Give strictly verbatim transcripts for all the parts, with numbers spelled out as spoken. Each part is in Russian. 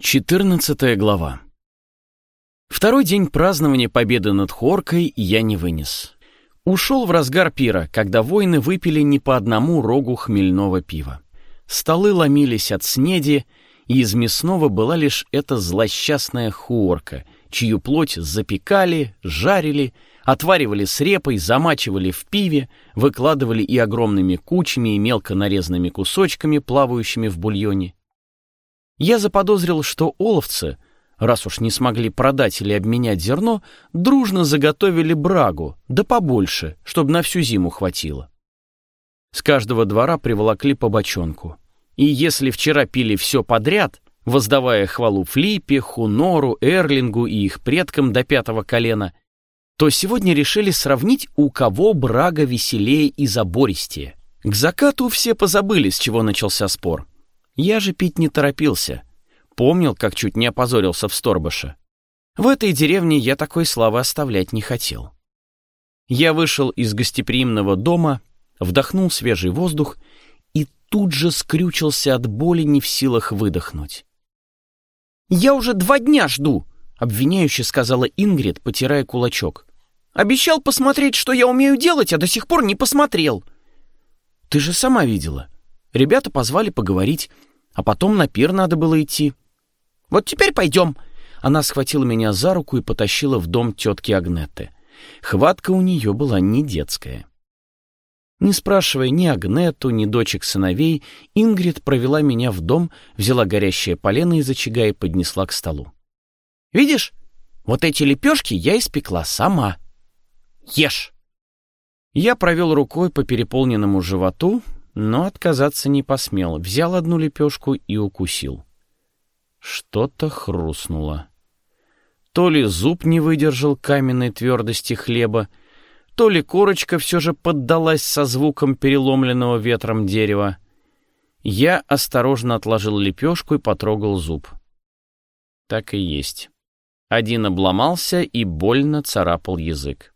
Четырнадцатая глава. Второй день празднования победы над Хоркой я не вынес. Ушел в разгар пира, когда воины выпили не по одному рогу хмельного пива. Столы ломились от снеди, и из мясного была лишь эта злосчастная хуорка, чью плоть запекали, жарили, отваривали с репой, замачивали в пиве, выкладывали и огромными кучами, и мелко нарезанными кусочками, плавающими в бульоне. Я заподозрил, что оловцы, раз уж не смогли продать или обменять зерно, дружно заготовили брагу, да побольше, чтобы на всю зиму хватило. С каждого двора приволокли по бочонку. И если вчера пили все подряд, воздавая хвалу Флиппе, Хунору, Эрлингу и их предкам до пятого колена, то сегодня решили сравнить, у кого брага веселее и забористее. К закату все позабыли, с чего начался спор. Я же пить не торопился. Помнил, как чуть не опозорился в Сторбаше. В этой деревне я такой славы оставлять не хотел. Я вышел из гостеприимного дома, вдохнул свежий воздух и тут же скрючился от боли, не в силах выдохнуть. «Я уже два дня жду», — обвиняюще сказала Ингрид, потирая кулачок. «Обещал посмотреть, что я умею делать, а до сих пор не посмотрел». «Ты же сама видела. Ребята позвали поговорить, а потом на пир надо было идти». «Вот теперь пойдем». Она схватила меня за руку и потащила в дом тетки Агнеты. Хватка у нее была не детская. Не спрашивая ни Агнету, ни дочек сыновей, Ингрид провела меня в дом, взяла горящее полено из очага и поднесла к столу. «Видишь, вот эти лепешки я испекла сама. Ешь!» Я провел рукой по переполненному животу, но отказаться не посмел. Взял одну лепешку и укусил. Что-то хрустнуло. То ли зуб не выдержал каменной твердости хлеба, то ли корочка все же поддалась со звуком переломленного ветром дерева. Я осторожно отложил лепешку и потрогал зуб. Так и есть. Один обломался и больно царапал язык.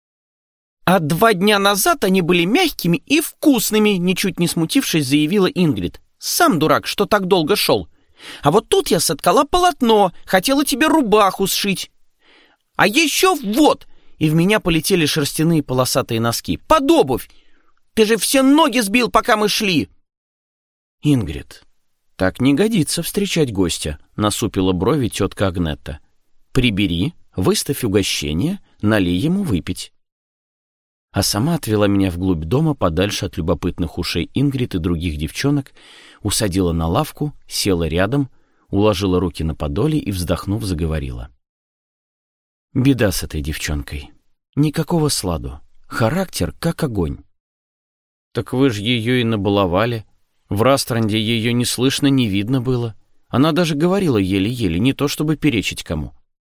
«А два дня назад они были мягкими и вкусными», ничуть не смутившись, заявила Ингрид. «Сам дурак, что так долго шел. А вот тут я соткала полотно, хотела тебе рубаху сшить. А еще вот!» И в меня полетели шерстяные полосатые носки. «Под обувь! Ты же все ноги сбил, пока мы шли!» «Ингрид, так не годится встречать гостя», насупила брови тетка Агнетта. «Прибери, выставь угощение, налей ему выпить». А сама отвела меня вглубь дома, подальше от любопытных ушей Ингрид и других девчонок, усадила на лавку, села рядом, уложила руки на подоле и, вздохнув, заговорила. «Беда с этой девчонкой. Никакого сладу. Характер как огонь». «Так вы же ее и набаловали. В Растранде ее не слышно, не видно было. Она даже говорила еле-еле, не то чтобы перечить кому».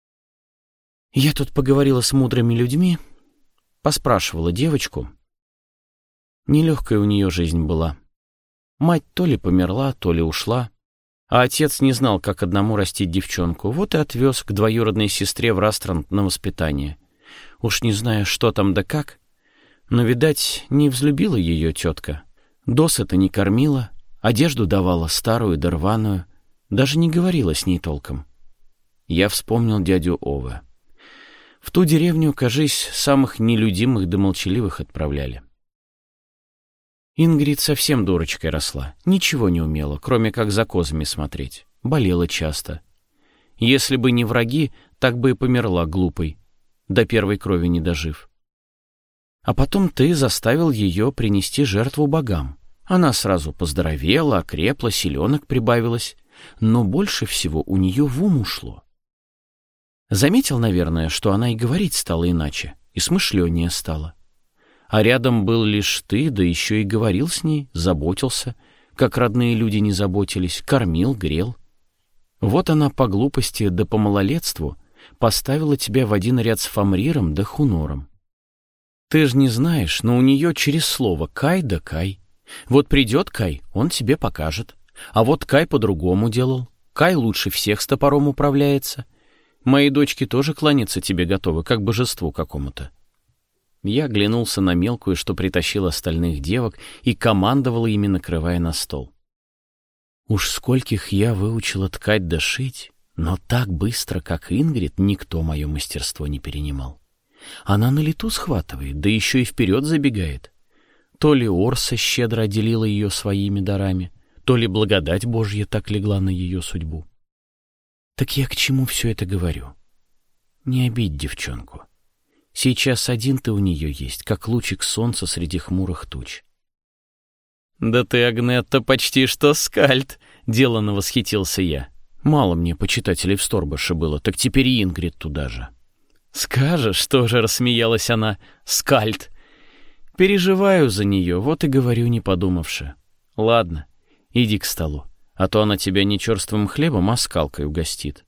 «Я тут поговорила с мудрыми людьми, поспрашивала девочку. Нелегкая у нее жизнь была. Мать то ли померла, то ли ушла, а отец не знал, как одному растить девчонку, вот и отвез к двоюродной сестре в Растранд на воспитание. Уж не знаю, что там да как, но, видать, не взлюбила ее тетка. Досыта не кормила, одежду давала старую да рваную, даже не говорила с ней толком. Я вспомнил дядю Ове. В ту деревню, кажись, самых нелюдимых да молчаливых отправляли. Ингрид совсем дурочкой росла, ничего не умела, кроме как за козами смотреть. Болела часто. Если бы не враги, так бы и померла глупой, до первой крови не дожив. А потом ты заставил ее принести жертву богам. Она сразу поздоровела, окрепла, силенок прибавилось, но больше всего у нее в ум ушло. Заметил, наверное, что она и говорить стала иначе, и смышленнее стала. А рядом был лишь ты, да еще и говорил с ней, заботился, как родные люди не заботились, кормил, грел. Вот она по глупости да по малолетству поставила тебя в один ряд с Фамриром да Хунором. Ты ж не знаешь, но у нее через слово Кай да Кай. Вот придет Кай, он тебе покажет. А вот Кай по-другому делал. Кай лучше всех с топором управляется. Мои дочки тоже кланяться тебе готовы, как божеству какому-то». Я оглянулся на мелкую, что притащил остальных девок, и командовал ими, накрывая на стол. Уж скольких я выучила ткать да шить, но так быстро, как Ингрид, никто мое мастерство не перенимал. Она на лету схватывает, да еще и вперед забегает. То ли Орса щедро отделила ее своими дарами, то ли благодать Божья так легла на ее судьбу. Так я к чему все это говорю? Не обидь девчонку. Сейчас один ты у нее есть, как лучик солнца среди хмурых туч. «Да ты, Агнетта, почти что скальд!» — деланно восхитился я. Мало мне почитателей в Сторбаше было, так теперь и Ингрид туда же. «Скажешь, тоже», — рассмеялась она, — «скальд!» «Переживаю за нее, вот и говорю, не подумавши. Ладно, иди к столу, а то она тебя не черствым хлебом, а скалкой угостит».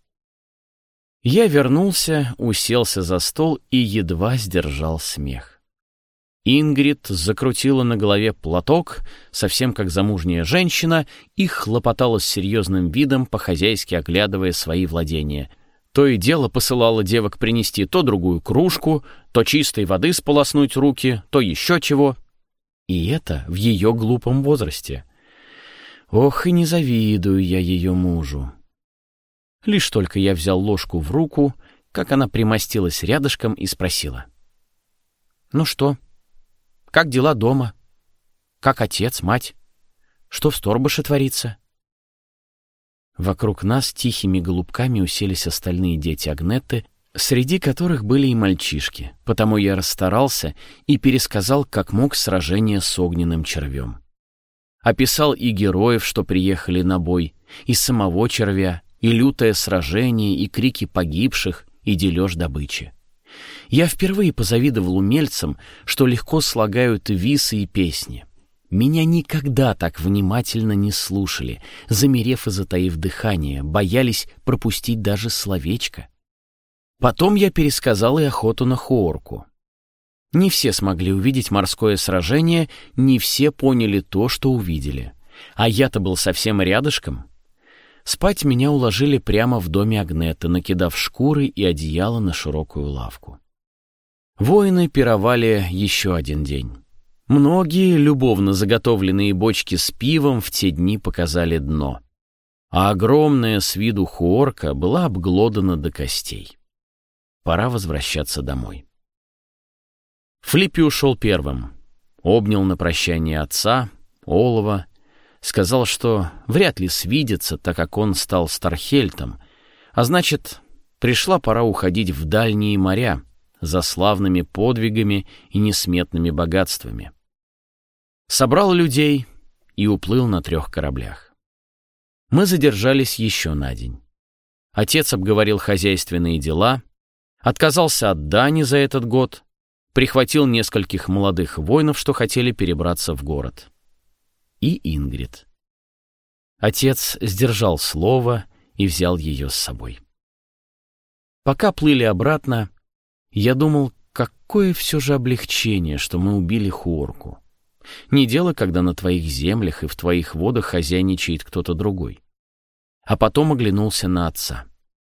Я вернулся, уселся за стол и едва сдержал смех. Ингрид закрутила на голове платок, совсем как замужняя женщина, и хлопотала с серьезным видом, по-хозяйски оглядывая свои владения. То и дело посылала девок принести то другую кружку, то чистой воды сполоснуть руки, то еще чего. И это в ее глупом возрасте. Ох, и не завидую я ее мужу. Лишь только я взял ложку в руку, как она примостилась рядышком и спросила. «Ну что? Как дела дома? Как отец, мать? Что в Сторбаше творится?» Вокруг нас тихими голубками уселись остальные дети Агнетты, среди которых были и мальчишки, потому я расстарался и пересказал, как мог, сражение с огненным червем. Описал и героев, что приехали на бой, и самого червя, и лютое сражение, и крики погибших, и дележ добычи. Я впервые позавидовал умельцам, что легко слагают висы и песни. Меня никогда так внимательно не слушали, замерев и затаив дыхание, боялись пропустить даже словечко. Потом я пересказал и охоту на Хуорку. Не все смогли увидеть морское сражение, не все поняли то, что увидели. А я-то был совсем рядышком. Спать меня уложили прямо в доме Агнетты, накидав шкуры и одеяло на широкую лавку. Воины пировали еще один день. Многие любовно заготовленные бочки с пивом в те дни показали дно, а огромная с виду Хуорка была обглодана до костей. Пора возвращаться домой. Флиппи ушел первым, обнял на прощание отца, Олова, сказал, что вряд ли свидится, так как он стал стархельтом, а значит, пришла пора уходить в дальние моря за славными подвигами и несметными богатствами. Собрал людей и уплыл на трех кораблях. Мы задержались еще на день. Отец обговорил хозяйственные дела, отказался от дани за этот год, прихватил нескольких молодых воинов, что хотели перебраться в город. И Ингрид. Отец сдержал слово и взял ее с собой. Пока плыли обратно, я думал, какое все же облегчение, что мы убили Хуорку. Не дело, когда на твоих землях и в твоих водах хозяйничает кто-то другой. А потом оглянулся на отца.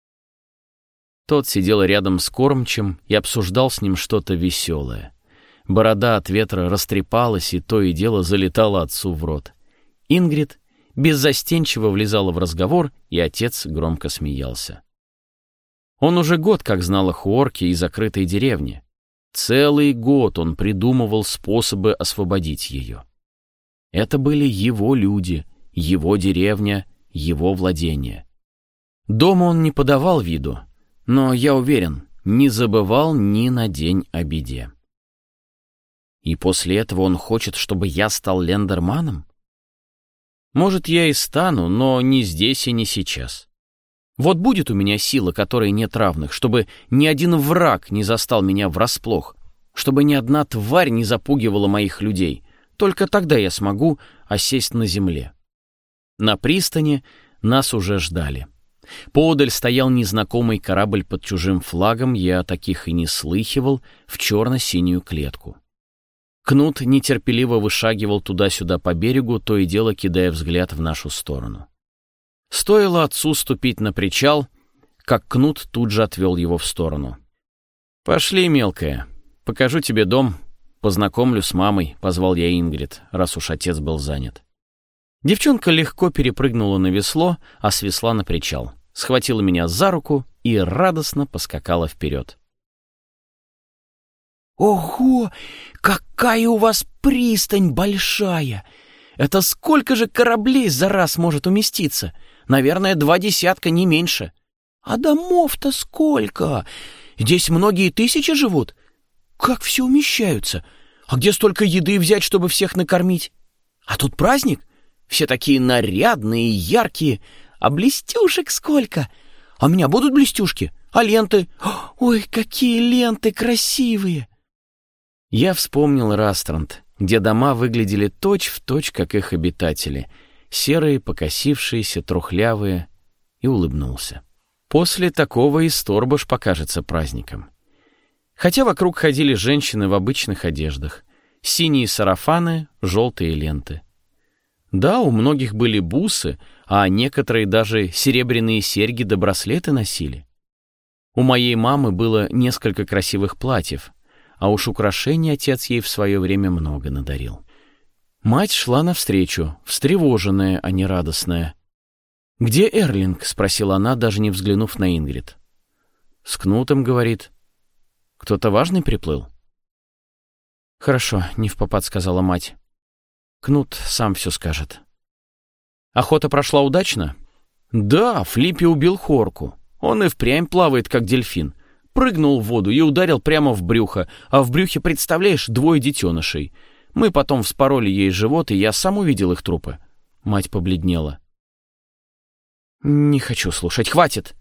Тот сидел рядом с кормчим и обсуждал с ним что-то веселое. Борода от ветра растрепалась, и то и дело залетала отцу в рот. Ингрид беззастенчиво влезала в разговор, и отец громко смеялся. Он уже год как знал о Хуорке и закрытой деревне. Целый год он придумывал способы освободить ее. Это были его люди, его деревня, его владения. Дома он не подавал виду, но, я уверен, не забывал ни на день о беде. И после этого он хочет, чтобы я стал лендерманом? Может, я и стану, но не здесь и не сейчас. Вот будет у меня сила, которой нет равных, чтобы ни один враг не застал меня врасплох, чтобы ни одна тварь не запугивала моих людей. Только тогда я смогу осесть на земле. На пристани нас уже ждали. Поодаль стоял незнакомый корабль под чужим флагом, я таких и не слыхивал, в черно-синюю клетку. Кнут нетерпеливо вышагивал туда-сюда по берегу, то и дело кидая взгляд в нашу сторону. Стоило отцу ступить на причал, как Кнут тут же отвел его в сторону. «Пошли, мелкая, покажу тебе дом, познакомлю с мамой», — позвал я Ингрид, раз уж отец был занят. Девчонка легко перепрыгнула на весло, а с весла на причал, схватила меня за руку и радостно поскакала вперед. «Ого! Какая у вас пристань большая! Это сколько же кораблей за раз может уместиться? Наверное, два десятка, не меньше. А домов-то сколько! Здесь многие тысячи живут. Как все умещаются? А где столько еды взять, чтобы всех накормить? А тут праздник? Все такие нарядные и яркие. А блестюшек сколько! А у меня будут блестюшки? А ленты? Ой, какие ленты красивые!» Я вспомнил Растранд, где дома выглядели точь-в-точь, как их обитатели, серые, покосившиеся, трухлявые, и улыбнулся. После такого и Сторбуш покажется праздником. Хотя вокруг ходили женщины в обычных одеждах, синие сарафаны, желтые ленты. Да, у многих были бусы, а некоторые даже серебряные серьги да браслеты носили. У моей мамы было несколько красивых платьев, а уж украшений отец ей в свое время много надарил. Мать шла навстречу, встревоженная, а не радостная. «Где Эрлинг?» — спросила она, даже не взглянув на Ингрид. «С Кнутом, — говорит. Кто-то важный приплыл?» «Хорошо, — невпопад сказала мать. Кнут сам все скажет». «Охота прошла удачно?» «Да, Флиппи убил Хорку. Он и впрямь плавает, как дельфин. Прыгнул в воду и ударил прямо в брюхо, а в брюхе, представляешь, двое детенышей. Мы потом вспороли ей живот, и я сам увидел их трупы». Мать побледнела. «Не хочу слушать, хватит!»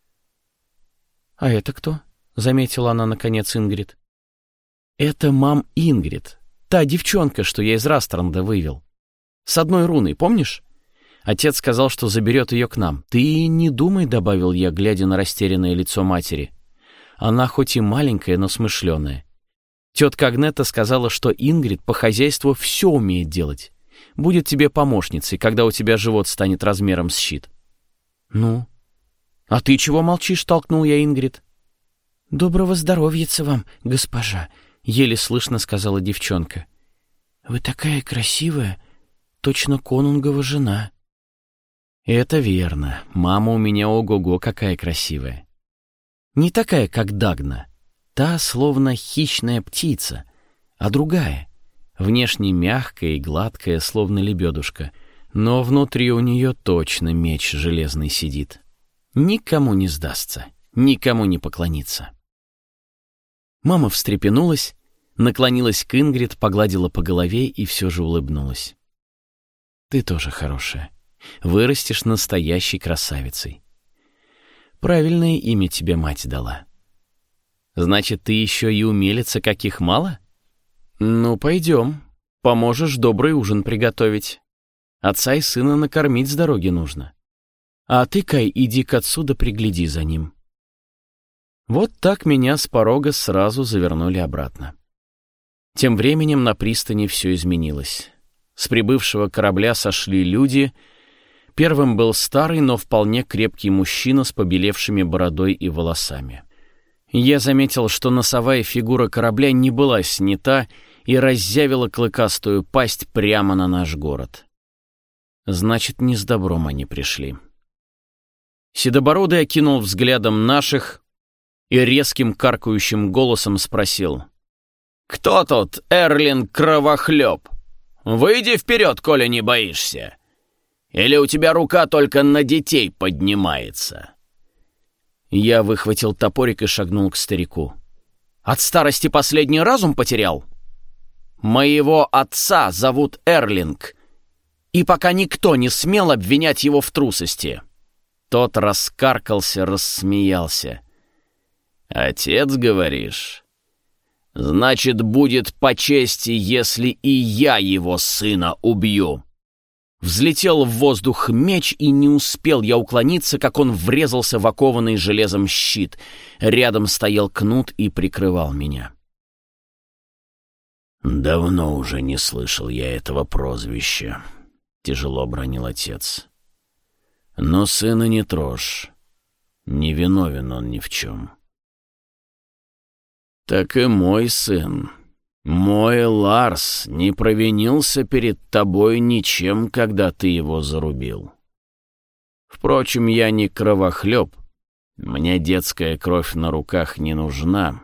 «А это кто?» — заметила она наконец Ингрид. «Это мам Ингрид, та девчонка, что я из Растранда вывел. С одной руной, помнишь? Отец сказал, что заберет ее к нам. Ты не думай, — добавил я, глядя на растерянное лицо матери. Она хоть и маленькая, но смышленая. Тетка Агнета сказала, что Ингрид по хозяйству все умеет делать. Будет тебе помощницей, когда у тебя живот станет размером с щит». «Ну? А ты чего молчишь?» — толкнул я Ингрид. «Доброго здоровьица вам, госпожа», — еле слышно сказала девчонка. «Вы такая красивая, точно конунгова жена». «Это верно. Мама у меня ого-го какая красивая. Не такая, как Дагна. Та словно хищная птица, а другая. Внешне мягкая и гладкая, словно лебедушка. Но внутри у нее точно меч железный сидит. Никому не сдастся, никому не поклонится». Мама встрепенулась, наклонилась к Ингрид, погладила по голове и все же улыбнулась. «Ты тоже хорошая. Вырастешь настоящей красавицей. Правильное имя тебе мать дала. Значит, ты еще и умелица, каких мало? Ну, пойдем. Поможешь добрый ужин приготовить. Отца и сына накормить с дороги нужно. А ты, Кай, иди к отцу да пригляди за ним». Вот так меня с порога сразу завернули обратно. Тем временем на пристани все изменилось. С прибывшего корабля сошли люди. Первым был старый, но вполне крепкий мужчина с побелевшими бородой и волосами. Я заметил, что носовая фигура корабля не была снята и разъявила клыкастую пасть прямо на наш город. Значит, не с добром они пришли. Седобородый окинул взглядом наших и резким каркающим голосом спросил: «Кто тут Эрлинг Кровохлеб? Выйди вперед, коли не боишься. Или у тебя рука только на детей поднимается?» Я выхватил топорик и шагнул к старику. «От старости последний разум потерял? Моего отца зовут Эрлинг, и пока никто не смел обвинять его в трусости». Тот раскаркался, рассмеялся. «Отец, говоришь? Значит, будет по чести, если и я его сына убью». Взлетел в воздух меч, и не успел я уклониться, как он врезался в окованный железом щит. Рядом стоял Кнут и прикрывал меня. «Давно уже не слышал я этого прозвища», — тяжело бронил отец. «Но сына не трожь. Не виновен он ни в чем». «Так и мой сын Мой Ларс не провинился перед тобой ничем, когда ты его зарубил. Впрочем, я не кровохлеб, мне детская кровь на руках не нужна.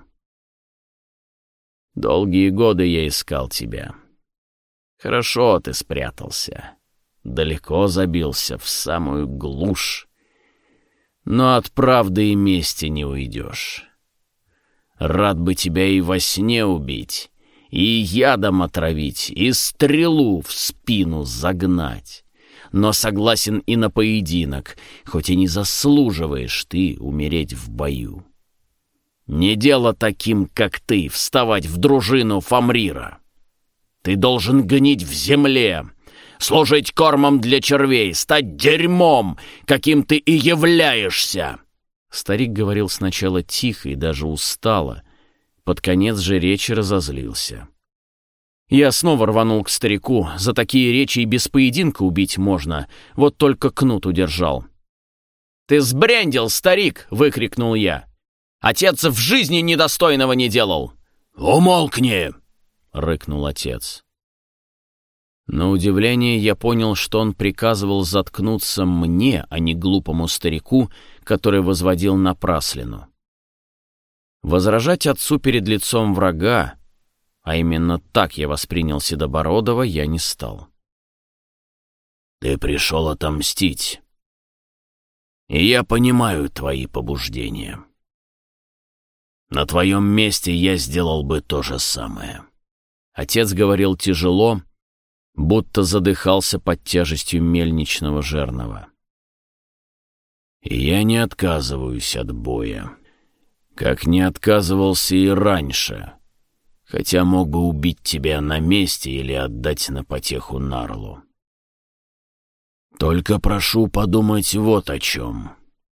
Долгие годы я искал тебя. Хорошо ты спрятался, далеко забился в самую глушь, но от правды и мести не уйдешь. Рад бы тебя и во сне убить, и ядом отравить, и стрелу в спину загнать. Но согласен и на поединок, хоть и не заслуживаешь ты умереть в бою. Не дело таким, как ты, вставать в дружину Фамрира. Ты должен гнить в земле, служить кормом для червей, стать дерьмом, каким ты и являешься. Старик говорил сначала тихо и даже устало, под конец же речи разозлился. Я снова рванул к старику, за такие речи и без поединка убить можно, вот только кнут удержал. «Ты сбрендил, старик!» — выкрикнул я. «Отец в жизни недостойного не делал!» «Умолкни!» — рыкнул отец. На удивление я понял, что он приказывал заткнуться мне, а не глупому старику, который возводил напраслину. Возражать отцу перед лицом врага, а именно так я воспринял Седобородова, я не стал. «Ты пришел отомстить, и я понимаю твои побуждения. На твоем месте я сделал бы то же самое». Отец говорил тяжело, будто задыхался под тяжестью мельничного жернова. «И я не отказываюсь от боя, как не отказывался и раньше, хотя мог бы убить тебя на месте или отдать на потеху Нарлу. Только прошу подумать вот о чем.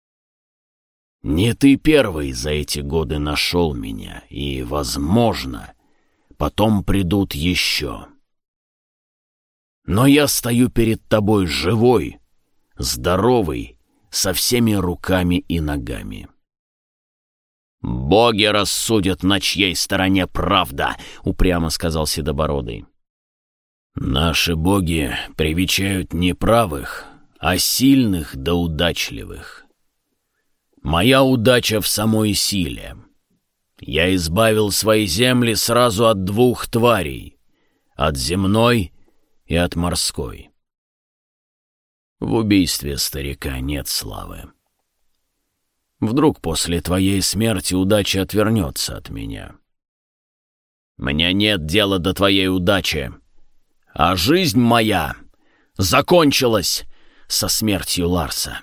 Не ты первый за эти годы нашел меня, и, возможно, потом придут еще. Но я стою перед тобой живой, здоровый, со всеми руками и ногами. «Боги рассудят, на чьей стороне правда», — упрямо сказал Седобородый. «Наши боги привечают не правых, а сильных да удачливых. Моя удача в самой силе. Я избавил свои земли сразу от двух тварей, от земной и от морской. В убийстве старика нет славы. Вдруг после твоей смерти удача отвернется от меня. Мне нет дела до твоей удачи, а жизнь моя закончилась со смертью Ларса.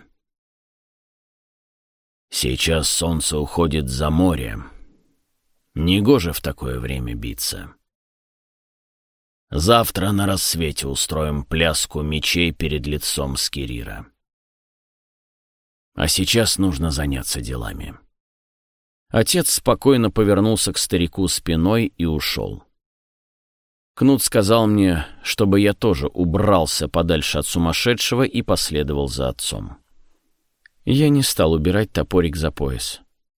Сейчас солнце уходит за море. Негоже в такое время биться. Завтра на рассвете устроим пляску мечей перед лицом Скирира. А сейчас нужно заняться делами». Отец спокойно повернулся к старику спиной и ушел. Кнут сказал мне, чтобы я тоже убрался подальше от сумасшедшего и последовал за отцом. Я не стал убирать топорик за пояс.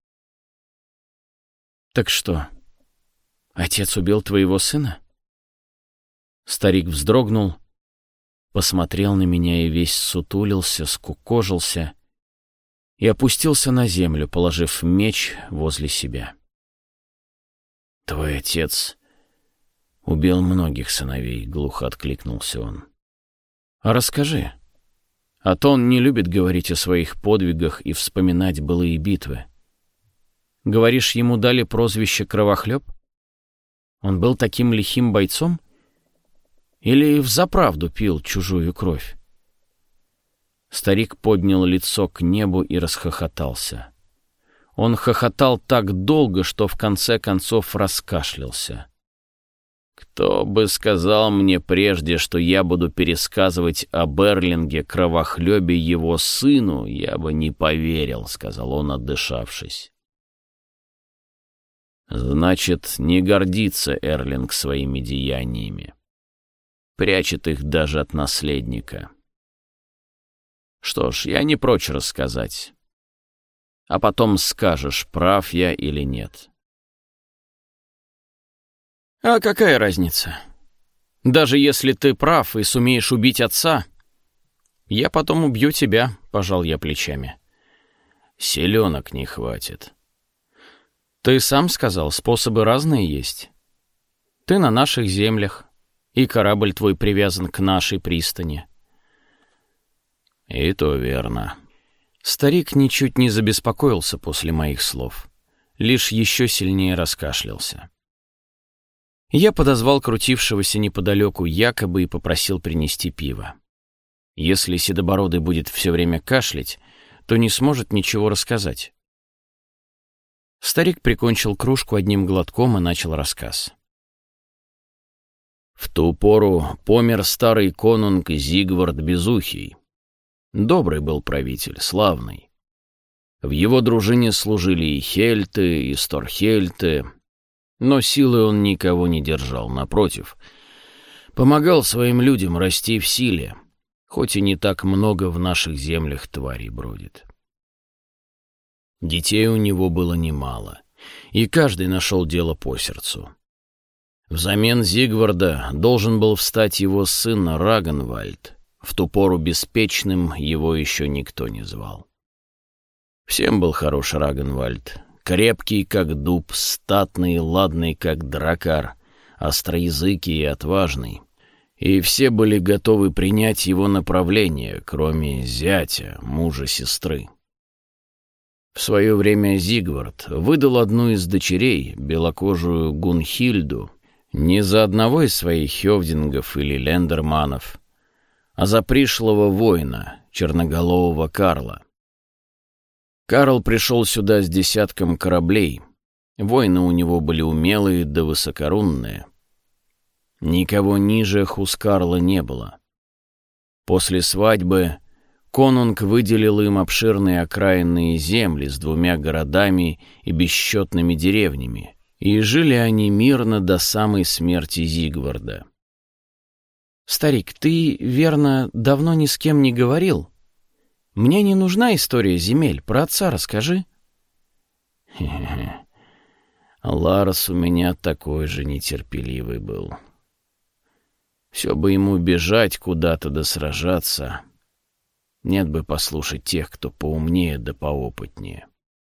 «Так что, отец убил твоего сына?» Старик вздрогнул, посмотрел на меня и весь сутулился, скукожился и опустился на землю, положив меч возле себя. «Твой отец убил многих сыновей», — глухо откликнулся он. «А расскажи, а то он не любит говорить о своих подвигах и вспоминать былые битвы. Говоришь, ему дали прозвище Кровохлеб? Он был таким лихим бойцом? Или взаправду пил чужую кровь?» Старик поднял лицо к небу и расхохотался. Он хохотал так долго, что в конце концов раскашлялся. «Кто бы сказал мне прежде, что я буду пересказывать об Эрлинге Кровохлебе его сыну, я бы не поверил», — сказал он, отдышавшись. «Значит, не гордится Эрлинг своими деяниями. Прячет их даже от наследника. Что ж, я не прочь рассказать. А потом скажешь, прав я или нет». А какая разница? Даже если ты прав и сумеешь убить отца, я потом убью тебя, пожал я плечами. Селенок не хватит. Ты сам сказал, способы разные есть. Ты на наших землях, и корабль твой привязан к нашей пристани. И то верно. Старик ничуть не забеспокоился после моих слов, лишь еще сильнее раскашлялся. Я подозвал крутившегося неподалеку якобы и попросил принести пиво. Если Седобородый будет все время кашлять, то не сможет ничего рассказать. Старик прикончил кружку одним глотком и начал рассказ. В ту пору помер старый конунг Зигвард Безухий. Добрый был правитель, славный. В его дружине служили и хельты, и сторхельты, но силой он никого не держал, напротив. Помогал своим людям расти в силе, хоть и не так много в наших землях тварей бродит. Детей у него было немало, и каждый нашел дело по сердцу. Взамен Зигварда должен был встать его сын Рагнвальд. В ту пору беспечным его еще никто не звал. Всем был хорош Рагнвальд. Крепкий, как дуб, статный, ладный, как дракар, остроязыкий и отважный. И все были готовы принять его направление, кроме зятя, мужа сестры. В свое время Зигвард выдал одну из дочерей, белокожую Гунхильду, не за одного из своих хёвдингов или лендерманов, а за пришлого воина, черноголового Карла. Карл пришел сюда с десятком кораблей. Воины у него были умелые да высокорунные. Никого ниже Хускарла не было. После свадьбы конунг выделил им обширные окраинные земли с двумя городами и бесчетными деревнями, и жили они мирно до самой смерти Зигварда. «Старик, ты, верно, давно ни с кем не говорил? Мне не нужна история земель, про отца расскажи». «Хе-хе-хе. Ларс у меня такой же нетерпеливый был. Все бы ему бежать куда-то да сражаться. Нет бы послушать тех, кто поумнее да поопытнее».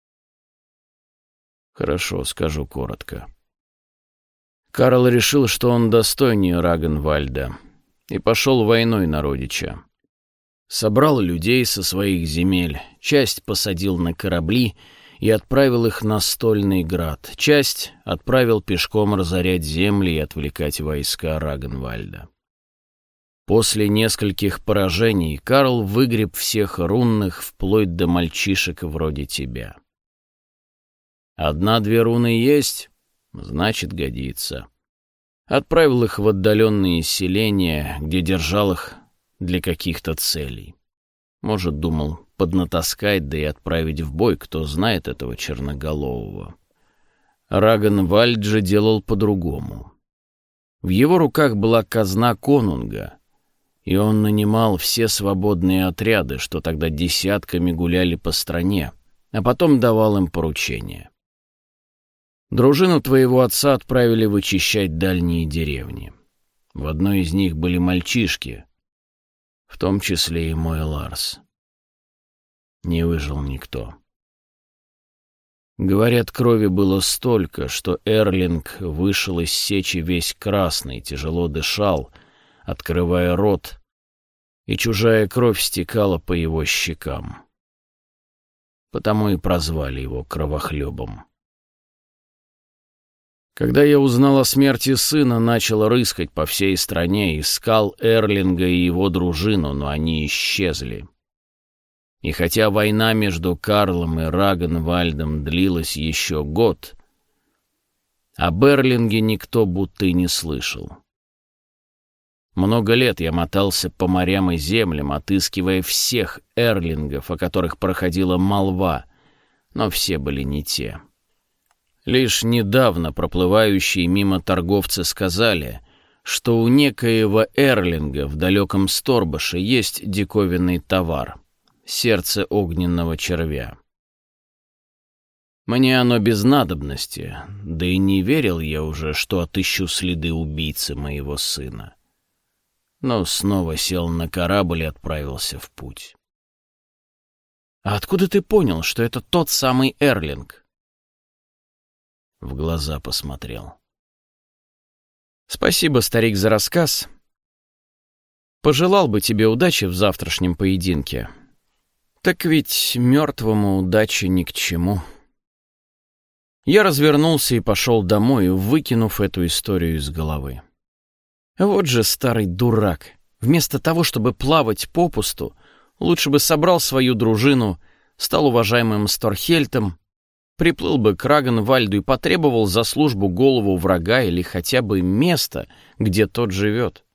«Хорошо, скажу коротко. Карл решил, что он достойнее Рагнвальда, и пошел войной на родича. Собрал людей со своих земель, часть посадил на корабли и отправил их на Стольный град, часть отправил пешком разорять земли и отвлекать войска Рагнвальда. После нескольких поражений Карл выгреб всех рунных вплоть до мальчишек вроде тебя. Одна-две руны есть, значит, годится. Отправил их в отдаленные селения, где держал их для каких-то целей. Может, думал поднатаскать, да и отправить в бой, кто знает этого черноголового. Рагнвальд же делал по-другому. В его руках была казна конунга, и он нанимал все свободные отряды, что тогда десятками гуляли по стране, а потом давал им поручения. Дружину твоего отца отправили вычищать дальние деревни. В одной из них были мальчишки, в том числе и мой Ларс. Не выжил никто. Говорят, крови было столько, что Эрлинг вышел из сечи весь красный, тяжело дышал, открывая рот, и чужая кровь стекала по его щекам. Потому и прозвали его Кровохлебом. Когда я узнал о смерти сына, начал рыскать по всей стране, искал Эрлинга и его дружину, но они исчезли. И хотя война между Карлом и Рагнвальдом длилась еще год, об Эрлинге никто будто и не слышал. Много лет я мотался по морям и землям, отыскивая всех эрлингов, о которых проходила молва, но все были не те. Лишь недавно проплывающие мимо торговцы сказали, что у некоего эрлинга в далеком Сторбаше есть диковинный товар — сердце огненного червя. Мне оно без надобности, да и не верил я уже, что отыщу следы убийцы моего сына. Но снова сел на корабль и отправился в путь. А откуда ты понял, что это тот самый Эрлинг? В глаза посмотрел. Спасибо, старик, за рассказ. Пожелал бы тебе удачи в завтрашнем поединке. Так ведь мертвому удачи ни к чему. Я развернулся и пошел домой, выкинув эту историю из головы. Вот же старый дурак. Вместо того, чтобы плавать попусту, лучше бы собрал свою дружину, стал уважаемым Сторхельтом, приплыл бы к Рагнвальду и потребовал за службу голову врага или хотя бы место, где тот живет.